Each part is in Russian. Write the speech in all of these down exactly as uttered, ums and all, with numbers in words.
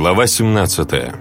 Глава семнадцатая.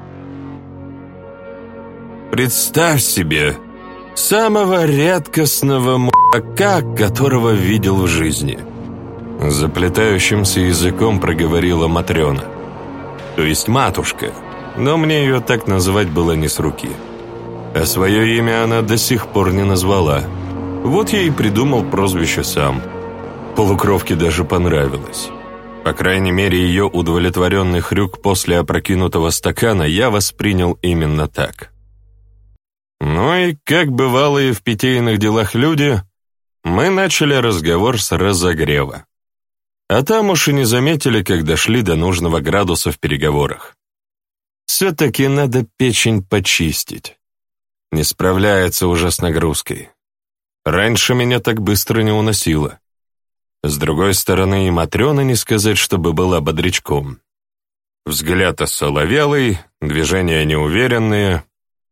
Представь себе самого редкостного мудака, которого видел в жизни. Заплетающимся языком проговорила Матрена. То есть матушка, но мне ее так называть было не с руки. А свое имя она до сих пор не назвала. Вот я и придумал прозвище сам. Полукровке даже понравилось. По крайней мере, ее удовлетворенный хрюк после опрокинутого стакана я воспринял именно так. Ну и, как бывало и в питейных делах люди, мы начали разговор с разогрева. А там уж и не заметили, как дошли до нужного градуса в переговорах. Все-таки надо печень почистить. Не справляется уже с нагрузкой. Раньше меня так быстро не уносило. С другой стороны, и Матрена не сказать, чтобы была бодрячком. Взгляд осоловелый, движения неуверенные.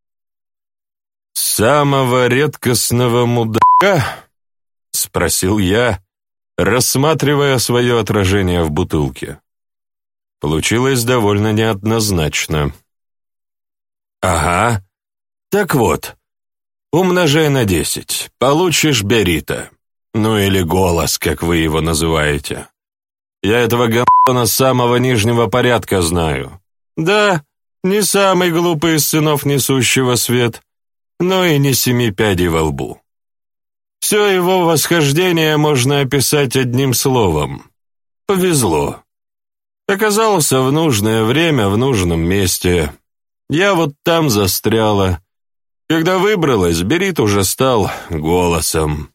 «Самого редкостного мудака?» — спросил я, рассматривая свое отражение в бутылке. Получилось довольно неоднозначно. «Ага. Так вот, умножай на десять, получишь Берита. Ну или голос, как вы его называете. Я этого гамбона самого нижнего порядка знаю. Да, не самый глупый из сынов несущего свет, но и не семи пядей во лбу. Все его восхождение можно описать одним словом. Повезло. Оказался в нужное время в нужном месте. Я вот там застряла. Когда выбралась, Берит уже стал голосом».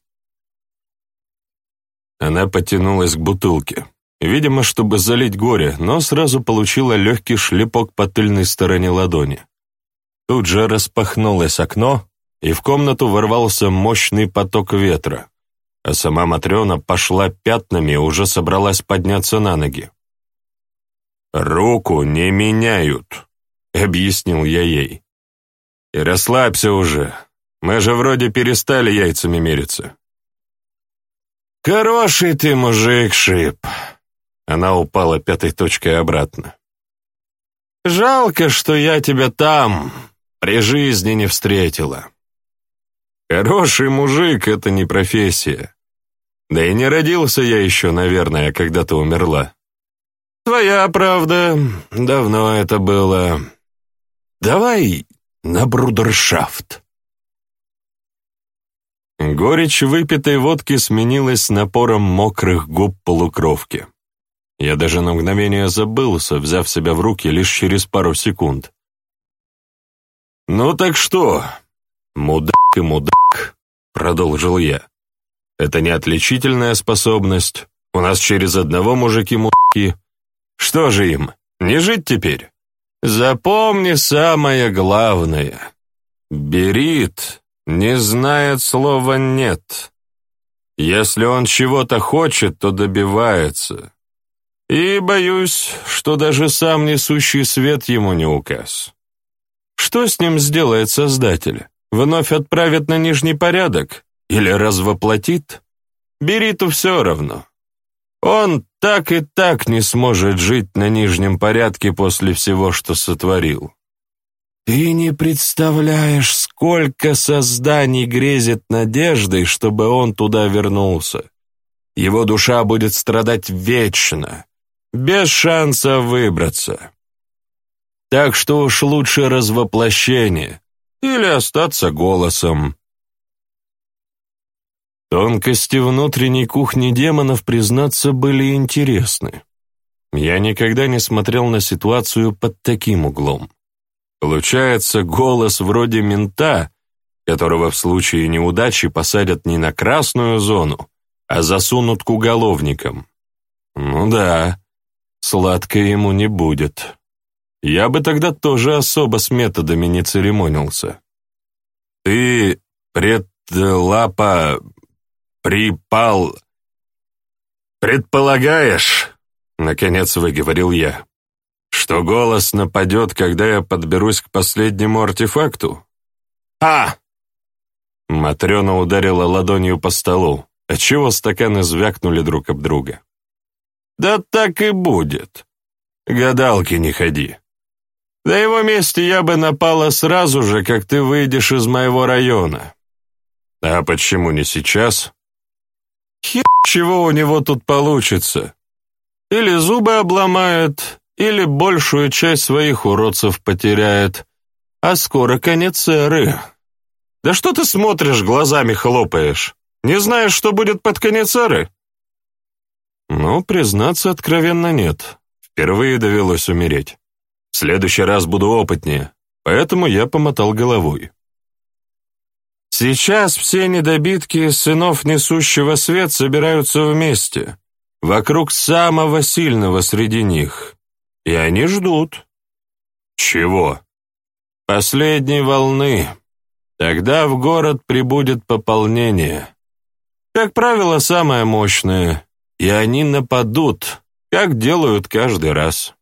Она потянулась к бутылке, видимо, чтобы залить горе, но сразу получила легкий шлепок по тыльной стороне ладони. Тут же распахнулось окно, и в комнату ворвался мощный поток ветра, а сама Матрена пошла пятнами и уже собралась подняться на ноги. «Руку не меняют», — объяснил я ей. «И расслабься уже, мы же вроде перестали яйцами мериться». «Хороший ты мужик, Шип!» Она упала пятой точкой обратно. «Жалко, что я тебя там при жизни не встретила. Хороший мужик — это не профессия. Да и не родился я еще, наверное, когда ты умерла. Твоя правда, давно это было. Давай на брудершафт». Горечь выпитой водки сменилась напором мокрых губ полукровки. Я даже на мгновение забылся, взяв себя в руки лишь через пару секунд. «Ну так что, мудак и мудак», — продолжил я. «Это не отличительная способность. У нас через одного мужики-мудаки. Что же им, не жить теперь? Запомни самое главное. Берит не знает слова «нет». Если он чего-то хочет, то добивается. И боюсь, что даже сам несущий свет ему не указ. Что с ним сделает Создатель? Вновь отправит на нижний порядок? Или развоплотит? Бериту все равно. Он так и так не сможет жить на нижнем порядке после всего, что сотворил. Ты не представляешь, сколько созданий грезит надеждой, чтобы он туда вернулся. Его душа будет страдать вечно, без шанса выбраться. Так что уж лучше развоплощение или остаться голосом». Тонкости внутренней кухни демонов, признаться, были интересны. Я никогда не смотрел на ситуацию под таким углом. Получается, голос вроде мента, которого в случае неудачи посадят не на красную зону, а засунут к уголовникам. Ну да, сладко ему не будет. Я бы тогда тоже особо с методами не церемонился. «Ты, предлапа, припал, предполагаешь?» — наконец выговорил я. «Что голос нападет, когда я подберусь к последнему артефакту?» «А!» Матрена ударила ладонью по столу, отчего стаканы звякнули друг об друга. «Да так и будет. Гадалки не ходи. На его месте я бы напала сразу же, как ты выйдешь из моего района. А почему не сейчас? Хер чего у него тут получится. Или зубы обломает, или большую часть своих уродцев потеряет. А скоро конец эры. Да что ты смотришь, глазами хлопаешь? Не знаешь, что будет под конец эры? Ну, признаться, откровенно нет. Впервые довелось умереть. В следующий раз буду опытнее, поэтому я помотал головой. Сейчас все недобитки сынов несущего свет собираются вместе, вокруг самого сильного среди них, и они ждут. Чего? Последней волны. Тогда в город прибудет пополнение. Как правило, самое мощное, и они нападут, как делают каждый раз.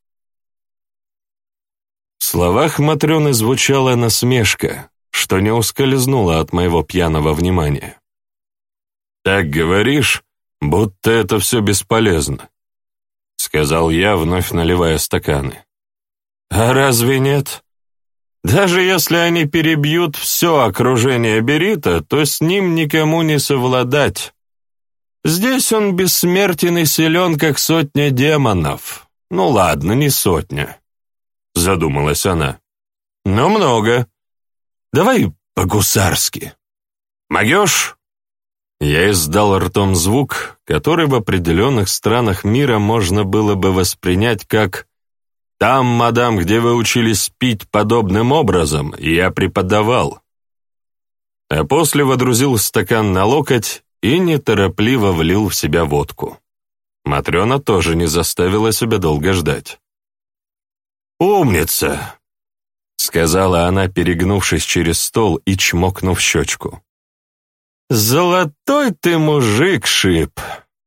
В словах Матрёны звучала насмешка, что не ускользнуло от моего пьяного внимания. «Так говоришь, будто это все бесполезно», — сказал я, вновь наливая стаканы. «А разве нет? Даже если они перебьют все окружение Берита, то с ним никому не совладать. Здесь он бессмертен и силен, как сотня демонов. Ну ладно, не сотня». Задумалась она. «Но много. Давай по-гусарски. Могешь?» Я издал ртом звук, который в определенных странах мира можно было бы воспринять как «там, мадам, где вы учились пить подобным образом, я преподавал». А после водрузил стакан на локоть и неторопливо влил в себя водку. Матрёна тоже не заставила себя долго ждать. «Умница!» — сказала она, перегнувшись через стол и чмокнув щечку. «Золотой ты мужик, Шип!»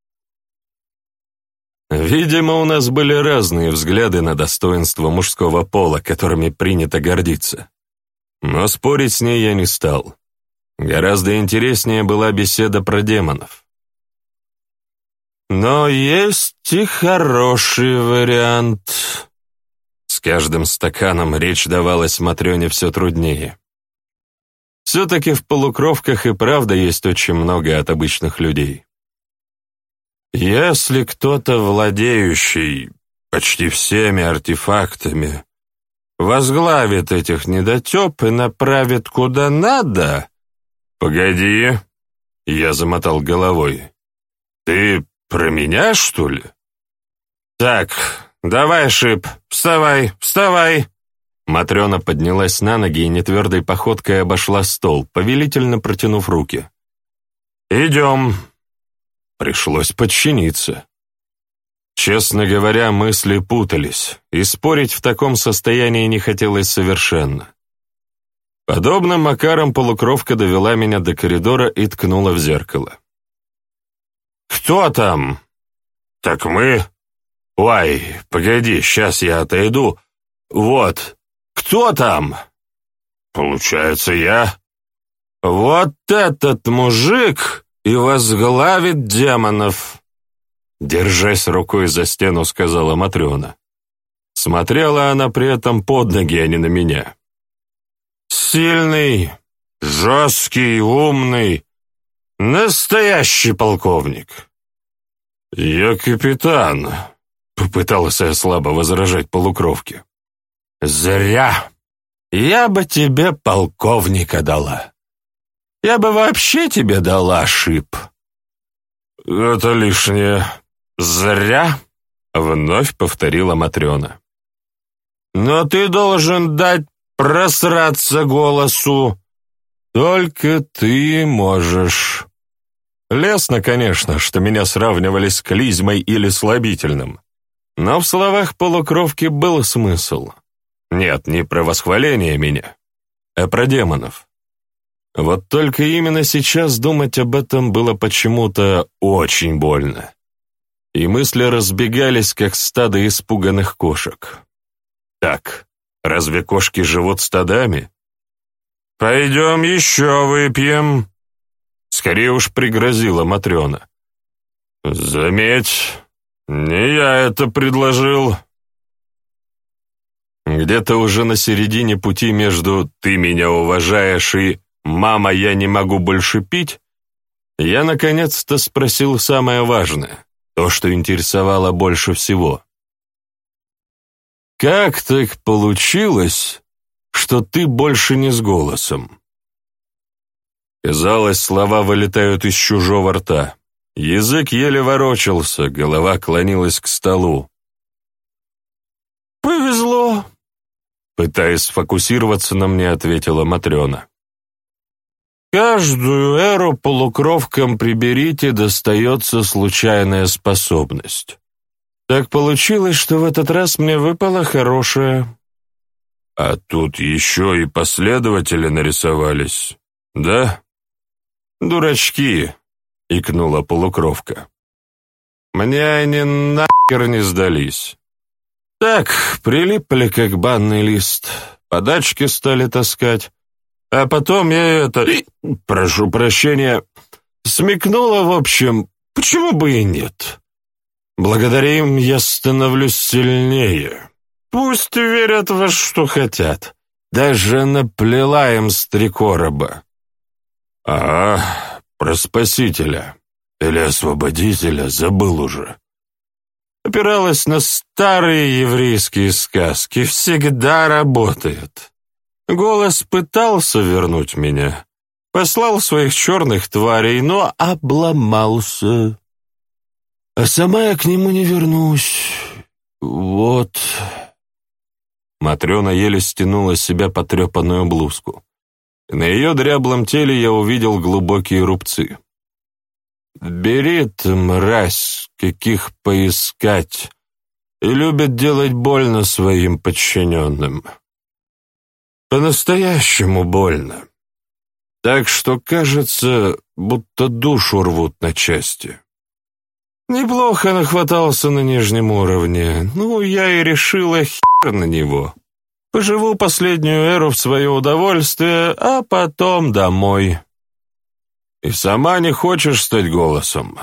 Видимо, у нас были разные взгляды на достоинство мужского пола, которыми принято гордиться. Но спорить с ней я не стал. Гораздо интереснее была беседа про демонов. «Но есть и хороший вариант». С каждым стаканом речь давалась Матрёне все труднее. Все-таки в полукровках и правда есть очень много от обычных людей. Если кто-то, владеющий почти всеми артефактами, возглавит этих недотеп и направит куда надо... «Погоди», — я замотал головой. «Ты про меня, что ли?» «Так, давай, Шип, вставай, вставай!» Матрёна поднялась на ноги и нетвердой походкой обошла стол, повелительно протянув руки. «Идем». Пришлось подчиниться. Честно говоря, мысли путались, и спорить в таком состоянии не хотелось совершенно. Подобным макаром полукровка довела меня до коридора и ткнула в зеркало. «Кто там?» «Так мы...» «Ой, погоди, сейчас я отойду. Вот, кто там?» «Получается, я...» «Вот этот мужик и возглавит демонов!» Держась рукой за стену, сказала Матрёна. Смотрела она при этом под ноги, а не на меня. «Сильный, жесткий, умный, настоящий полковник». «Я капитан», — попытался я слабо возражать полукровке. «Зря. Я бы тебе полковника дала. Я бы вообще тебе дала, Шип». «Это лишнее. Зря», — вновь повторила Матрёна. «Но ты должен дать просраться голосу. Только ты можешь». Лестно, конечно, что меня сравнивали с клизмой или слабительным, но в словах полукровки был смысл. Нет, не про восхваление меня, а про демонов. Вот только именно сейчас думать об этом было почему-то очень больно. И мысли разбегались, как стадо испуганных кошек. Так, разве кошки живут стадами? «Пойдем еще выпьем», — скорее уж пригрозила Матрёна. «Заметь, не я это предложил». Где-то уже на середине пути между «ты меня уважаешь» и «мама, я не могу больше пить», я наконец-то спросил самое важное, то, что интересовало больше всего. «Как так получилось, что ты больше не с голосом?» Казалось, слова вылетают из чужого рта. Язык еле ворочался, голова клонилась к столу. «Повезло», — пытаясь сфокусироваться на мне, ответила Матрена. «Каждую эру полукровкам приберите достается случайная способность. Так получилось, что в этот раз мне выпала хорошая». «А тут еще и последователи нарисовались, да?» «Дурачки», — икнула полукровка. «Мне они нахер не сдались. Так, прилипли, как банный лист, подачки стали таскать, а потом я это, прошу прощения, смекнула, в общем, почему бы и нет. Благодаря им я становлюсь сильнее. Пусть верят во что хотят, даже наплела им с три короба». «А, про спасителя или освободителя забыл уже». Опиралась на старые еврейские сказки, всегда работает. Голос пытался вернуть меня, послал своих черных тварей, но обломался. А сама я к нему не вернусь. Вот. Матрена еле стянула с себя потрепанную блузку. На ее дряблом теле я увидел глубокие рубцы. «Бери ты, мразь, каких поискать, и любит делать больно своим подчиненным. По-настоящему больно. Так что кажется, будто душу рвут на части. Неплохо нахватался на нижнем уровне, ну, я и решила хер на него. Поживу последнюю эру в свое удовольствие, а потом домой». «И сама не хочешь стать голосом?»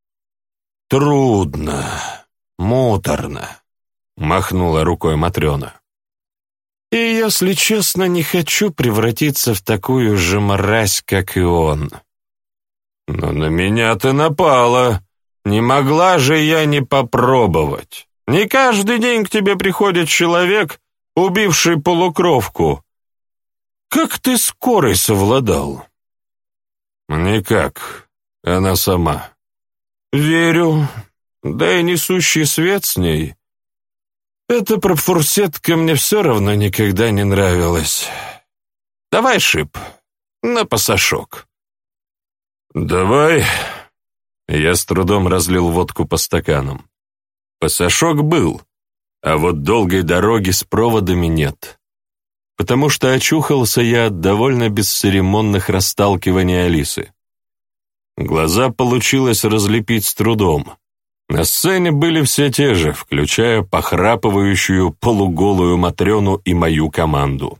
«Трудно, муторно», — махнула рукой Матрена. «И, если честно, не хочу превратиться в такую же мразь, как и он». «Но на меня ты напала. Не могла же я не попробовать. Не каждый день к тебе приходит человек, убивший полукровку. Как ты скорой совладал?» «Никак. Она сама». «Верю. Да и несущий свет с ней. Эта пропфурсетка мне все равно никогда не нравилась. Давай, Шип, на пасашок». «Давай». Я с трудом разлил водку по стаканам. Пасашок был, а вот долгой дороги с проводами нет. Потому что очухался я от довольно бесцеремонных расталкиваний Алисы. Глаза получилось разлепить с трудом. На сцене были все те же, включая похрапывающую полуголую Матрену и мою команду.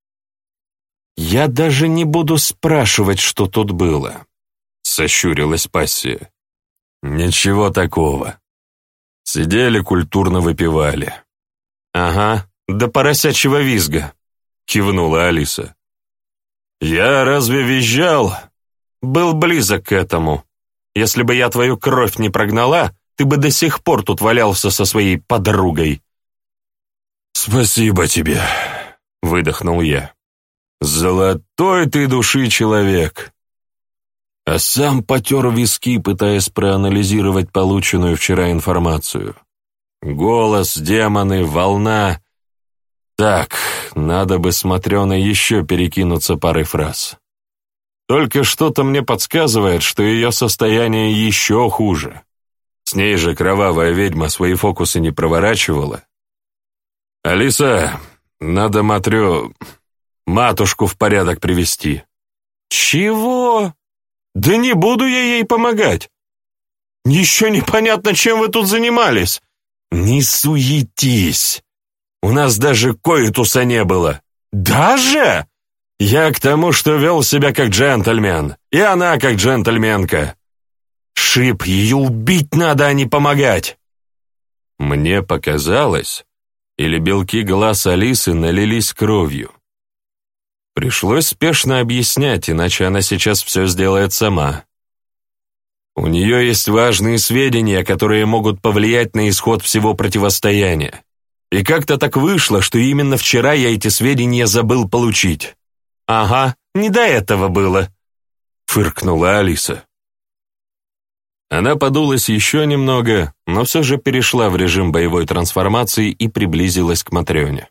«Я даже не буду спрашивать, что тут было», — сощурилась пассия. «Ничего такого. Сидели, культурно выпивали». «Ага, до поросячьего визга», — кивнула Алиса. «Я разве визжал? Был близок к этому. Если бы я твою кровь не прогнала, ты бы до сих пор тут валялся со своей подругой». «Спасибо тебе», — выдохнул я. «Золотой ты души человек». А сам потер виски, пытаясь проанализировать полученную вчера информацию. Голос, демоны, волна. Так, надо бы с Матреной еще перекинуться парой фраз. Только что-то мне подсказывает, что ее состояние еще хуже. С ней же кровавая ведьма свои фокусы не проворачивала. «Алиса, надо Матрё... матушку в порядок привести». «Чего? Да не буду я ей помогать. Еще непонятно, чем вы тут занимались». «Не суетись. У нас даже коитуса не было». «Даже?» «Я к тому, что вел себя как джентльмен, и она как джентльменка. Шип, ее убить надо, а не помогать». Мне показалось, или белки глаз Алисы налились кровью. Пришлось спешно объяснять, иначе она сейчас все сделает сама. У нее есть важные сведения, которые могут повлиять на исход всего противостояния. И как-то так вышло, что именно вчера я эти сведения забыл получить. «Ага, не до этого было», — фыркнула Алиса. Она подулась еще немного, но все же перешла в режим боевой трансформации и приблизилась к Матрёне.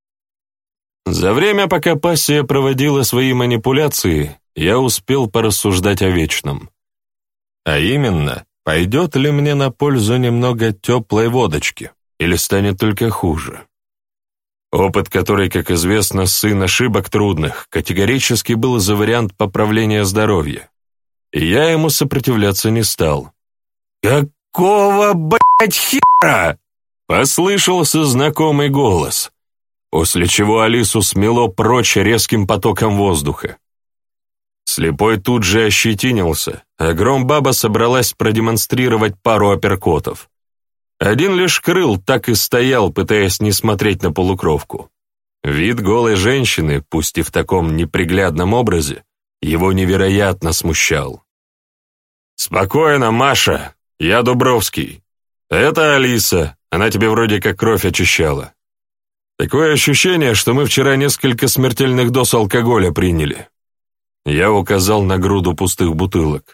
За время, пока пассия проводила свои манипуляции, я успел порассуждать о вечном. А именно, пойдет ли мне на пользу немного теплой водочки, или станет только хуже? Опыт, который, как известно, сын ошибок трудных, категорически был за вариант поправления здоровья. И я ему сопротивляться не стал. «Какого, блядь, хера?» — послышался знакомый голос, после чего Алису смело прочь резким потоком воздуха. Слепой тут же ощетинился, а Громбаба собралась продемонстрировать пару апперкотов. Один лишь крыл так и стоял, пытаясь не смотреть на полукровку. Вид голой женщины, пусть и в таком неприглядном образе, его невероятно смущал. «Спокойно, Маша, я Дубровский. Это Алиса, она тебе вроде как кровь очищала. Такое ощущение, что мы вчера несколько смертельных доз алкоголя приняли». Я указал на груду пустых бутылок.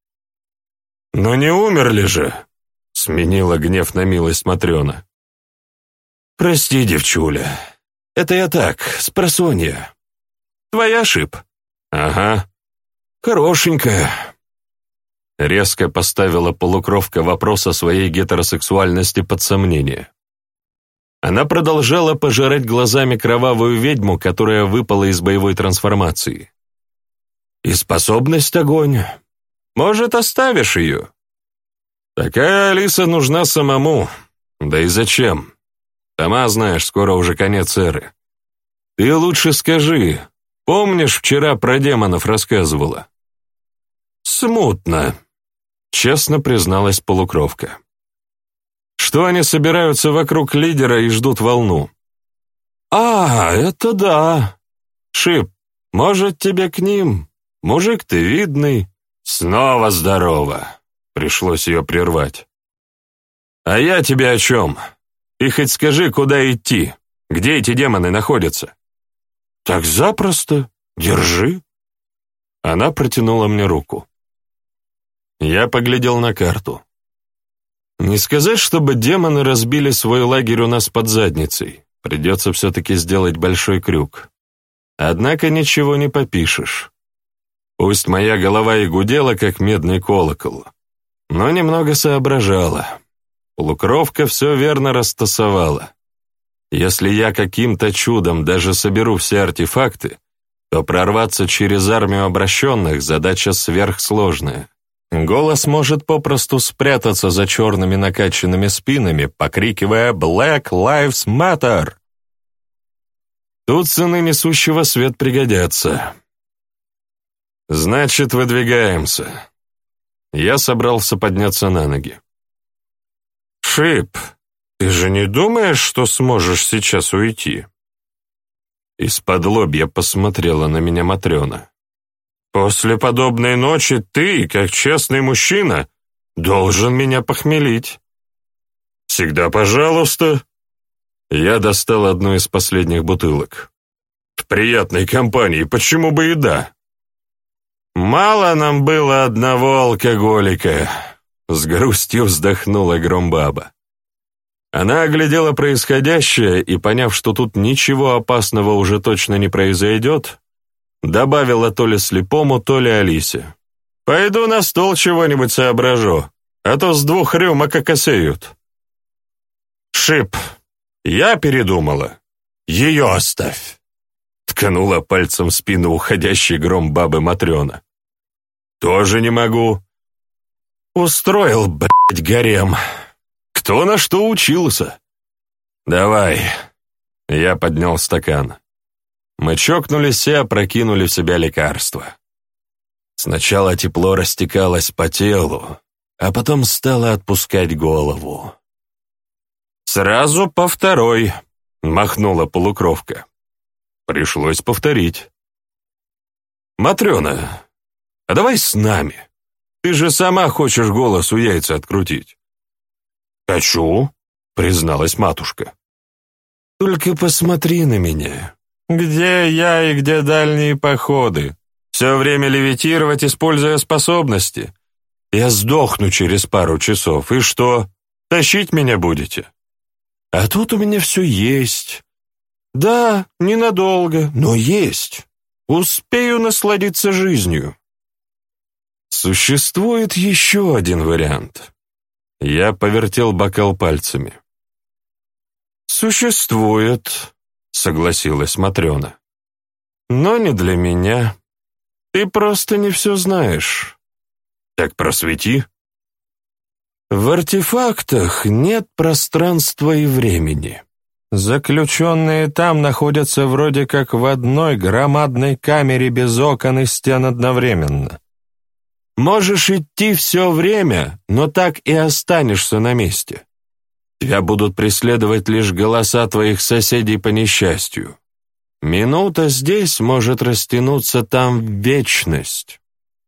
«Но не умерли же», — сменила гнев на милость Матрёна. «Прости, девчуля, это я так, спросонья. Твоя ошиб?» «Ага. Хорошенькая». Резко поставила полукровка вопрос о своей гетеросексуальности под сомнение. Она продолжала пожирать глазами кровавую ведьму, которая выпала из боевой трансформации. «И способность огонь. Может, оставишь ее?» «Такая Алиса нужна самому. Да и зачем? Сама знаешь, скоро уже конец эры. Ты лучше скажи, помнишь, вчера про демонов рассказывала?» «Смутно», — честно призналась полукровка. «Что они собираются вокруг лидера и ждут волну?» «А, это да. Шип, может, тебе к ним? Мужик ты видный». «Снова здорово», — пришлось ее прервать. «А я тебе о чем? И хоть скажи, куда идти? Где эти демоны находятся?» «Так запросто. Держи». Она протянула мне руку. Я поглядел на карту. Не сказать, чтобы демоны разбили свой лагерь у нас под задницей. Придется все-таки сделать большой крюк. Однако ничего не попишешь. Пусть моя голова и гудела, как медный колокол, но немного соображала. Полукровка все верно растасовала. Если я каким-то чудом даже соберу все артефакты, то прорваться через армию обращенных — задача сверхсложная. Голос может попросту спрятаться за черными накачанными спинами, покрикивая «Black Lives Matter!». Тут сыны несущего свет пригодятся. «Значит, выдвигаемся». Я собрался подняться на ноги. «Шип, ты же не думаешь, что сможешь сейчас уйти?» Из-под лобья посмотрела на меня Матрёна. «После подобной ночи ты, как честный мужчина, должен меня похмелить». «Всегда пожалуйста». Я достал одну из последних бутылок. «В приятной компании, почему бы и да?» «Мало нам было одного алкоголика», — с грустью вздохнула Громбаба. Она оглядела происходящее и, поняв, что тут ничего опасного уже точно не произойдет, добавила то ли слепому, то ли Алисе. «Пойду на стол чего-нибудь соображу, а то с двух рюмок окосеют». «Шип, я передумала. Ее оставь», — ткнула пальцем в спину уходящей Громбабы Матрёна. «Тоже не могу». «Устроил, блядь, гарем. Кто на что учился?» «Давай». Я поднял стакан. Мы чокнулись и опрокинули в себя лекарство. Сначала тепло растекалось по телу, а потом стало отпускать голову. «Сразу по второй», махнула полукровка. Пришлось повторить. «Матрена, а давай с нами. Ты же сама хочешь голосу яйца открутить». «Хочу», — призналась матушка. «Только посмотри на меня. Где я и где дальние походы? Все время левитировать, используя способности. Я сдохну через пару часов, и что, тащить меня будете? А тут у меня все есть. Да, ненадолго, но есть. Успею насладиться жизнью». Существует еще один вариант. Я повертел бокал пальцами. «Существует», — согласилась Матрена. «Но не для меня. Ты просто не все знаешь». «Так просвети». В артефактах нет пространства и времени. Заключенные там находятся вроде как в одной громадной камере без окон и стен одновременно. Можешь идти все время, но так и останешься на месте. Тебя будут преследовать лишь голоса твоих соседей по несчастью. Минута здесь может растянуться там в вечность».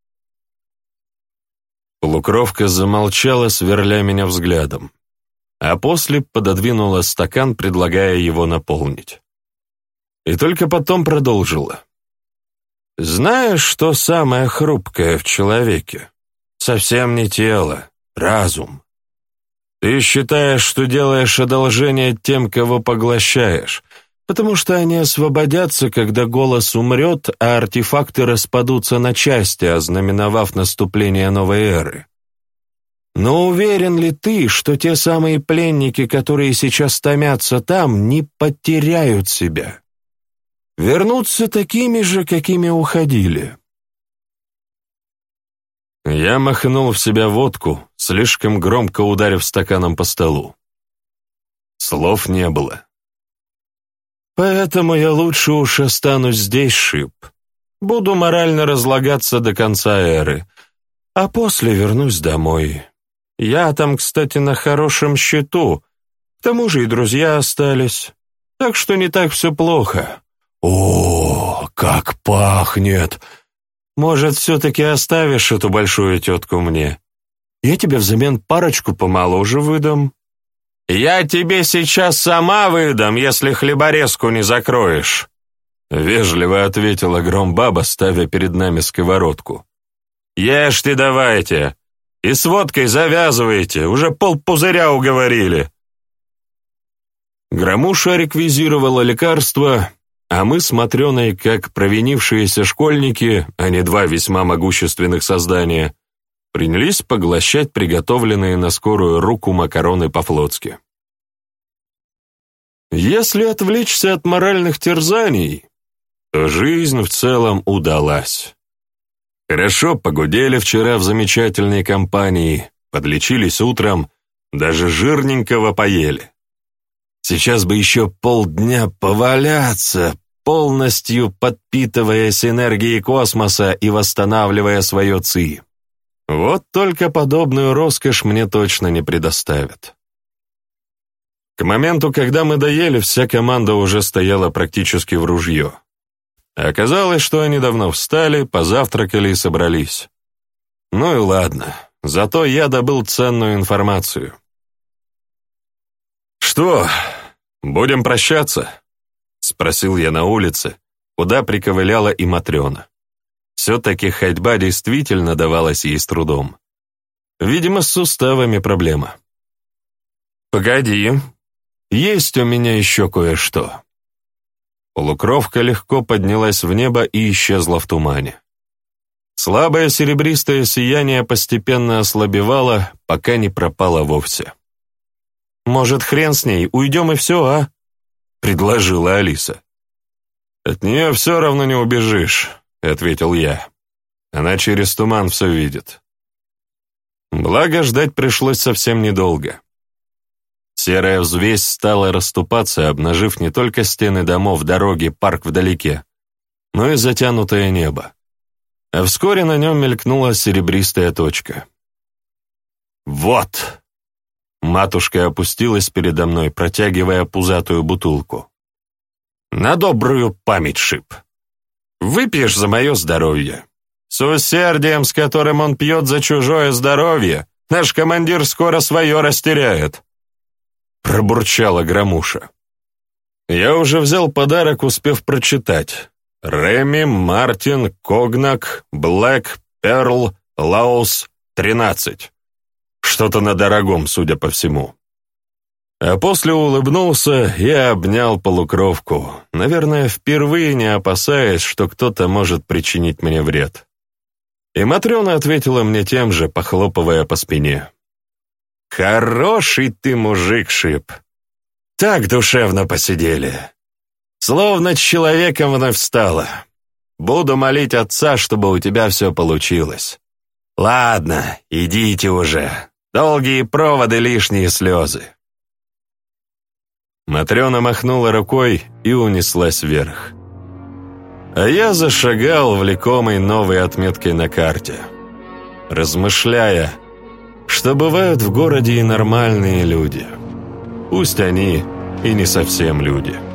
Полукровка замолчала, сверля меня взглядом, а после пододвинула стакан, предлагая его наполнить. И только потом продолжила. «Знаешь, что самое хрупкое в человеке? Совсем не тело, разум. Ты считаешь, что делаешь одолжение тем, кого поглощаешь, потому что они освободятся, когда голос умрет, а артефакты распадутся на части, ознаменовав наступление новой эры. Но уверен ли ты, что те самые пленники, которые сейчас томятся там, не потеряют себя? Вернутся такими же, какими уходили?» Я махнул в себя водку, слишком громко ударив стаканом по столу. Слов не было. «Поэтому я лучше уж останусь здесь, Шип. Буду морально разлагаться до конца эры, а после вернусь домой. Я там, кстати, на хорошем счету, к тому же и друзья остались, так что не так все плохо». «О, как пахнет!» «Может, все-таки оставишь эту большую тетку мне? Я тебе взамен парочку помоложе выдам». «Я тебе сейчас сама выдам, если хлеборезку не закроешь», — вежливо ответила Громбаба, ставя перед нами сковородку. «Ешьте давайте, и с водкой завязывайте, уже полпузыря уговорили». Громуша реквизировала лекарство, а мы с Матрёной, как провинившиеся школьники, а не два весьма могущественных создания, принялись поглощать приготовленные на скорую руку макароны по-флотски. Если отвлечься от моральных терзаний, то жизнь в целом удалась. Хорошо погудели вчера в замечательной компании, подлечились утром, даже жирненького поели. Сейчас бы еще полдня поваляться, полностью подпитываясь энергией космоса и восстанавливая свое ци. Вот только подобную роскошь мне точно не предоставят. К моменту, когда мы доели, вся команда уже стояла практически в ружье. Оказалось, что они давно встали, позавтракали и собрались. Ну и ладно, зато я добыл ценную информацию. «Что, будем прощаться?» — спросил я на улице, куда приковыляла и Матрена. Все-таки ходьба действительно давалась ей с трудом. Видимо, с суставами проблема. «Погоди, есть у меня еще кое-что». Полукровка легко поднялась в небо и исчезла в тумане. Слабое серебристое сияние постепенно ослабевало, пока не пропало вовсе. «Может, хрен с ней, уйдем и все, а?» — предложила Алиса. «От нее все равно не убежишь», — ответил я. «Она через туман все видит». Благо, ждать пришлось совсем недолго. Серая взвесь стала расступаться, обнажив не только стены домов, дороги, парк вдалеке, но и затянутое небо. А вскоре на нем мелькнула серебристая точка. «Вот!» Матушка опустилась передо мной, протягивая пузатую бутылку. «На добрую память, Шип. Выпьешь за мое здоровье. С усердием, с которым он пьет за чужое здоровье, наш командир скоро свое растеряет», — пробурчала Громуша. Я уже взял подарок, успев прочитать. Реми, Мартин, Когнак, Блэк, Перл, Лаус, тринадцать. Что-то на дорогом, судя по всему. А после улыбнулся и обнял полукровку, наверное, впервые не опасаясь, что кто-то может причинить мне вред. И Матрена ответила мне тем же, похлопывая по спине. «Хороший ты мужик, Шип. Так душевно посидели. Словно человеком вновь стало. Буду молить отца, чтобы у тебя все получилось. Ладно, идите уже. Долгие проводы, лишние слезы». Матрена махнула рукой и унеслась вверх. А я зашагал, влекомый новой отметкой на карте, размышляя, что бывают в городе и нормальные люди. Пусть они и не совсем люди.